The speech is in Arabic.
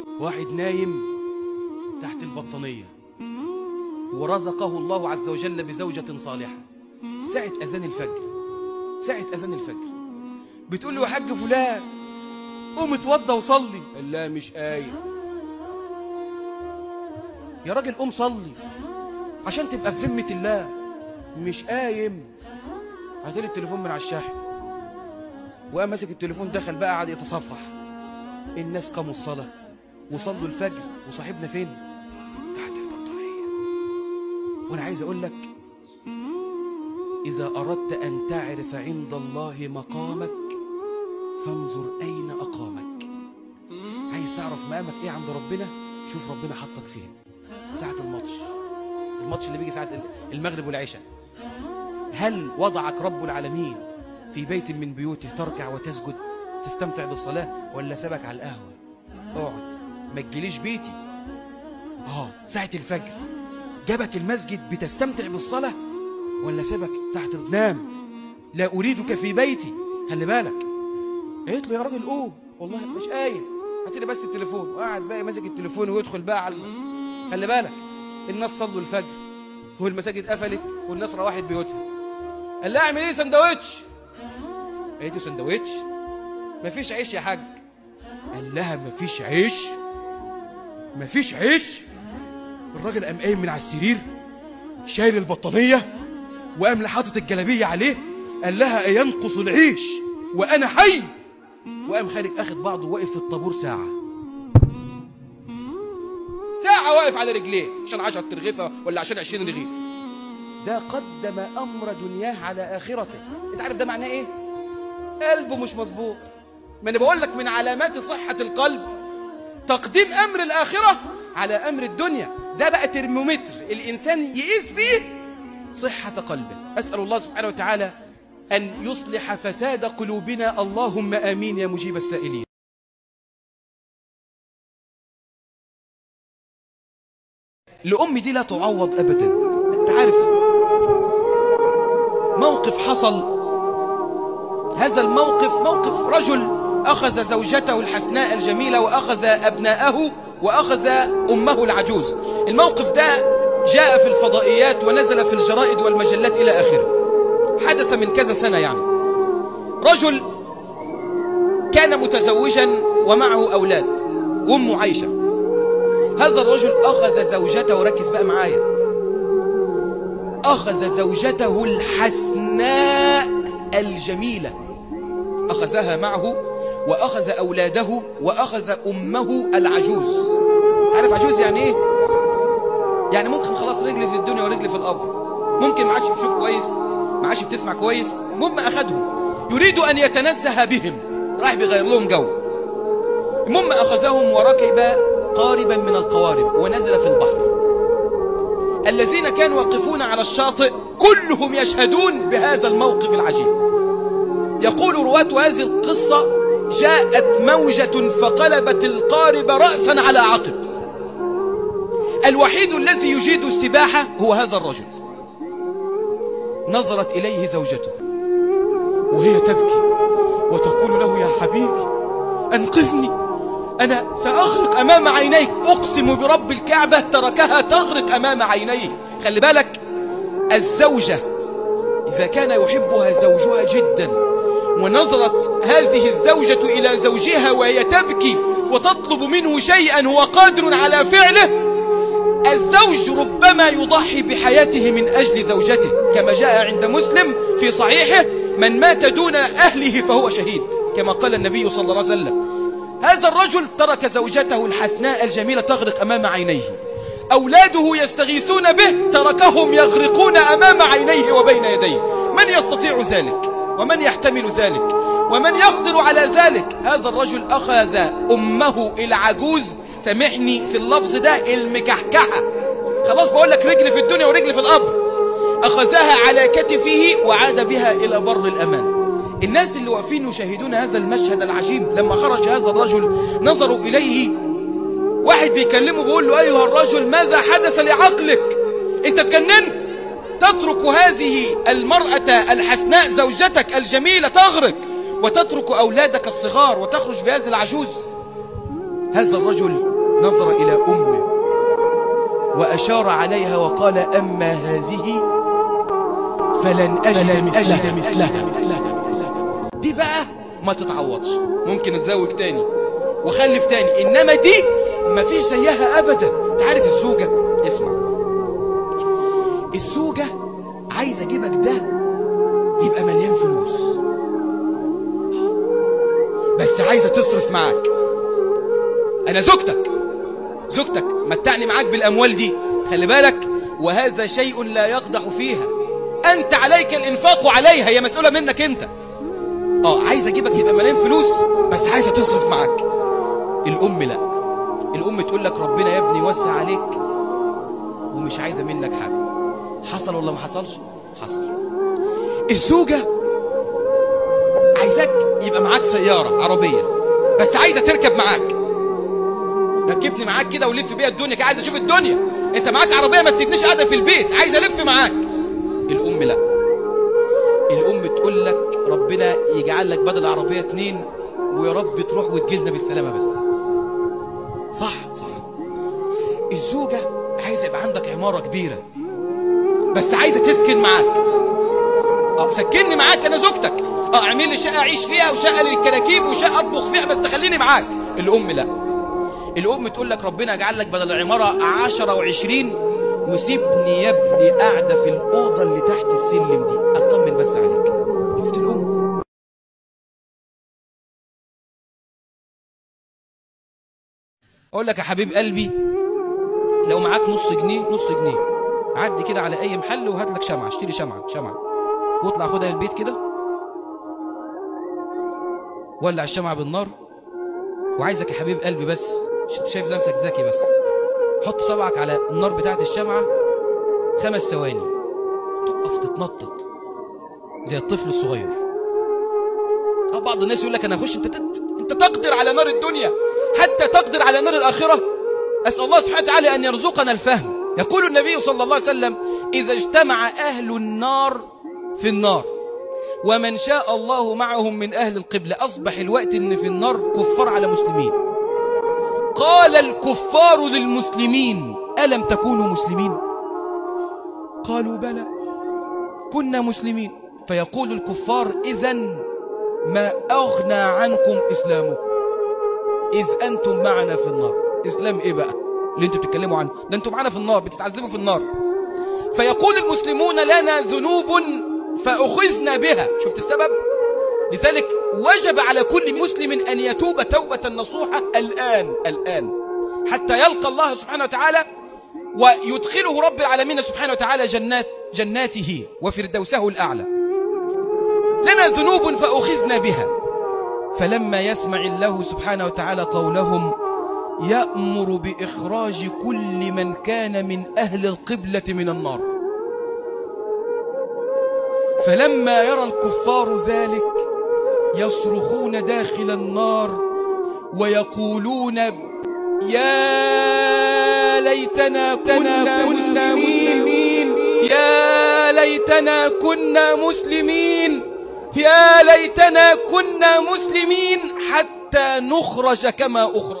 واحد نايم تحت البطانية ورزقه الله عز وجل بزوجة صالحة. ساعة أذان الفجر بتقول له يا حاج فلان قوم اتوضى وصلي. قال لا مش قايم. يا راجل قوم صلي عشان تبقى في ذمة الله. مش قايم. هاتلي التليفون من على الشاحن. وقام ماسك التليفون دخل بقى قعد يتصفح. الناس قاموا الصلاة وصلوا الفجر وصاحبنا فين؟ تحت البطانية. وانا عايز اقول لك إذا أردت أن تعرف عند الله مقامك فانظر أين أقامك. عايز تعرف مقامك إيه عند ربنا؟ شوف ربنا حطك فين. ساعة الماتش اللي بيجي ساعة المغرب والعشاء، هل وضعك رب العالمين في بيت من بيوته تركع وتسجد تستمتع بالصلاة، ولا سابك على القهوة؟ اقعد ما تجيليش بيتي. ساعة الفجر جابك المسجد بتستمتع بالصلاة، ولا سابك تحت نام؟ لا أريدك في بيتي. خلي بالك. قلت له يا راجل قوم. والله مش قايم. هات لي بس التليفون. وقعد بقى ماسك التليفون ويدخل بقى على خلي بالك. الناس صلوا الفجر والمساجد قفلت والناس روحت بيوتها. قال لها اعمل ايه؟ سندوتش. قالت له سندوتش؟ مفيش عيش يا حاج. قال لها مفيش عيش؟ الراجل قام قايم من على السرير شايل البطانية وقام حاطط الجلابية عليه. قال لها أينقص العيش وأنا حي؟ وقام خارج أخد بعضه واقف في الطابور ساعة واقف على رجليه عشان 10 رغيفة ولا عشان 20 رغيف. ده قدم أمر دنياه على آخرته. أنت عارف ده معناه إيه؟ قلبه مش مظبوط. ما أنا بقول لك من علامات صحة القلب تقديم أمر الآخرة على أمر الدنيا. ده بقى ترمومتر الإنسان يقيس بيه صحة قلبه. أسأل الله سبحانه وتعالى أن يصلح فساد قلوبنا. اللهم آمين يا مجيب السائلين. لأمي دي لا تعوض أبدا. أنت عارف موقف حصل. هذا الموقف موقف رجل أخذ زوجته الحسناء الجميلة وأخذ أبناءه وأخذ أمه العجوز. الموقف ده جاء في الفضائيات ونزل في الجرائد والمجلات إلى آخره. حدث من كذا سنة يعني. رجل كان متزوجا ومعه أولاد وأمه عايشة. هذا الرجل أخذ زوجته، وركز بقى معايا، أخذ زوجته الحسناء الجميلة أخذها معه وأخذ أولاده وأخذ أمه العجوز. عارف عجوز يعني إيه؟ يعني ممكن خلاص رجلي في الدنيا ورجلي في القبر، ممكن ما عادش بتشوف كويس، ما عادش بتسمع كويس. المهم أخذهم يريد أن يتنزه بهم، راح بيغير لهم جو. المهم أخذهم وركب قاربا من القوارب ونزل في البحر. الذين كانوا واقفون على الشاطئ كلهم يشهدون بهذا الموقف العجيب. يقول رواة هذه القصة جاءت موجة فقلبت القارب رأسا على عقب. الوحيد الذي يجيد السباحة هو هذا الرجل. نظرت إليه زوجته وهي تبكي وتقول له يا حبيبي أنقذني، أنا سأغرق أمام عينيك. أقسم برب الكعبة تركها تغرق أمام عينيه. خلي بالك، الزوجة إذا كان يحبها زوجها جدا ونظرت هذه الزوجة إلى زوجها وهي تبكي وتطلب منه شيئا هو قادر على فعله، الزوج ربما يضحي بحياته من أجل زوجته، كما جاء عند مسلم في صحيحه: من مات دون أهله فهو شهيد، كما قال النبي صلى الله عليه وسلم. هذا الرجل ترك زوجته الحسناء الجميلة تغرق أمام عينيه. أولاده يستغيثون به تركهم يغرقون أمام عينيه وبين يديه. من يستطيع ذلك؟ ومن يحتمل ذلك؟ ومن يقدر على ذلك؟ هذا الرجل أخذ أمه العجوز، سامحني في اللفظ ده، المكحكحة، خلاص بقول لك رجل في الدنيا ورجل في القبر، أخذها على كتفه وعاد بها إلى بر الأمان. الناس اللي واقفين يشاهدون هذا المشهد العجيب لما خرج هذا الرجل نظروا إليه. واحد بيكلمه بيقول له أيها الرجل ماذا حدث لعقلك؟ أنت اتجننت؟ تترك هذه المرأة الحسناء زوجتك الجميلة تغرق وتترك أولادك الصغار وتخرج بهذه العجوز؟ هذا الرجل نظر إلى أمه وأشار عليها وقال أما هذه فلن أجد مثلها. دي بقى ما تتعوضش، ممكن اتزوج تاني وخلف تاني، إنما دي ما فيش زيها أبدا. تعرف الزوجة، اسمع، الزوجة عايزة جيبك ده يبقى مليان فلوس، بس عايزة تصرف معاك. أنا زوجتك متعني معاك بالأموال دي، خلي بالك، وهذا شيء لا يقدح فيها، أنت عليك الإنفاق عليها، هي مسؤولة منك أنت. عايزة أجيبك يبقى مليان فلوس بس عايزة تصرف معاك. الأم لا، الأم تقول لك ربنا يا ابني وسع عليك ومش عايزة منك حاجة. حصل ولا ما حصلش؟ حصل. الزوجة عايزاك يبقى معاك سيارة عربية بس عايزة تركب معاك، ركبني معاك كده ولف بيها الدنيا، عايزة اشوف الدنيا. انت معاك عربية ما تسيبنيش قاعدة في البيت، عايزة الف معاك. الأم لا، الأم تقول لك ربنا يجعل لك بدل العربية 2 ويا رب تروح وتجيلنا بالسلامة بس. صح. الزوجة عايزة يبقى عندك عمارة كبيرة بس عايزة تسكن معاك. سكنني معاك، أنا زوجتك. اعمل لي شقة أعيش فيها وشقة للكراكيب وشقة أطبخ فيها بس خليني معاك. الأم لا، الأم تقول لك ربنا يجعل لك بدل العمارة 10 و20 وسيبني يا ابني قاعدة في الأوضة اللي تحت السلم دي أطمن بس عليك. شفت الأم؟ أقول لك يا حبيب قلبي، لو معاك نص جنيه عدي كده على أي محل وهات لك شمعة، اشتري شمعة واطلع خدها البيت كده، ولع الشمعة بالنار، وعايزك يا حبيب قلبي بس انت شايف نفسك ذكي، بس حط صبعك على النار بتاعت الشمعة 5 ثواني، تقف تتنطط زي الطفل الصغير. بعض الناس يقول لك انا اخش، انت تقدر على نار الدنيا حتى تقدر على نار الآخرة. أسأل الله سبحانه وتعالى أن يرزقنا الفهم. يقول النبي صلى الله عليه وسلم إذا اجتمع أهل النار في النار ومن شاء الله معهم من أهل القبلة أصبح الوقت إن في النار كفار على مسلمين. قال الكفار للمسلمين ألم تكونوا مسلمين؟ قالوا بلى كنا مسلمين. فيقول الكفار إذن ما أغنى عنكم إسلامكم إذ أنتم معنا في النار. إسلام إيه بقى اللي أنتم بتتكلموا عنه ده؟ أنتم معنا في النار، بتتعذبوا في النار. فيقول المسلمون لنا ذنوب فأخذنا بها. شفت السبب؟ لذلك وجب على كل مسلم أن يتوب توبة نصوحة الآن حتى يلقى الله سبحانه وتعالى ويدخله رب العالمين سبحانه وتعالى جناته وفردوسه الأعلى. لنا ذنوب فأخذنا بها. فلما يسمع الله سبحانه وتعالى قولهم يأمر بإخراج كل من كان من أهل القبلة من النار. فلما يرى الكفار ذلك يصرخون داخل النار ويقولون يا ليتنا كنا مسلمين، يا ليتنا كنا مسلمين، يا ليتنا كنا مسلمين حتى نخرج كما أخرج.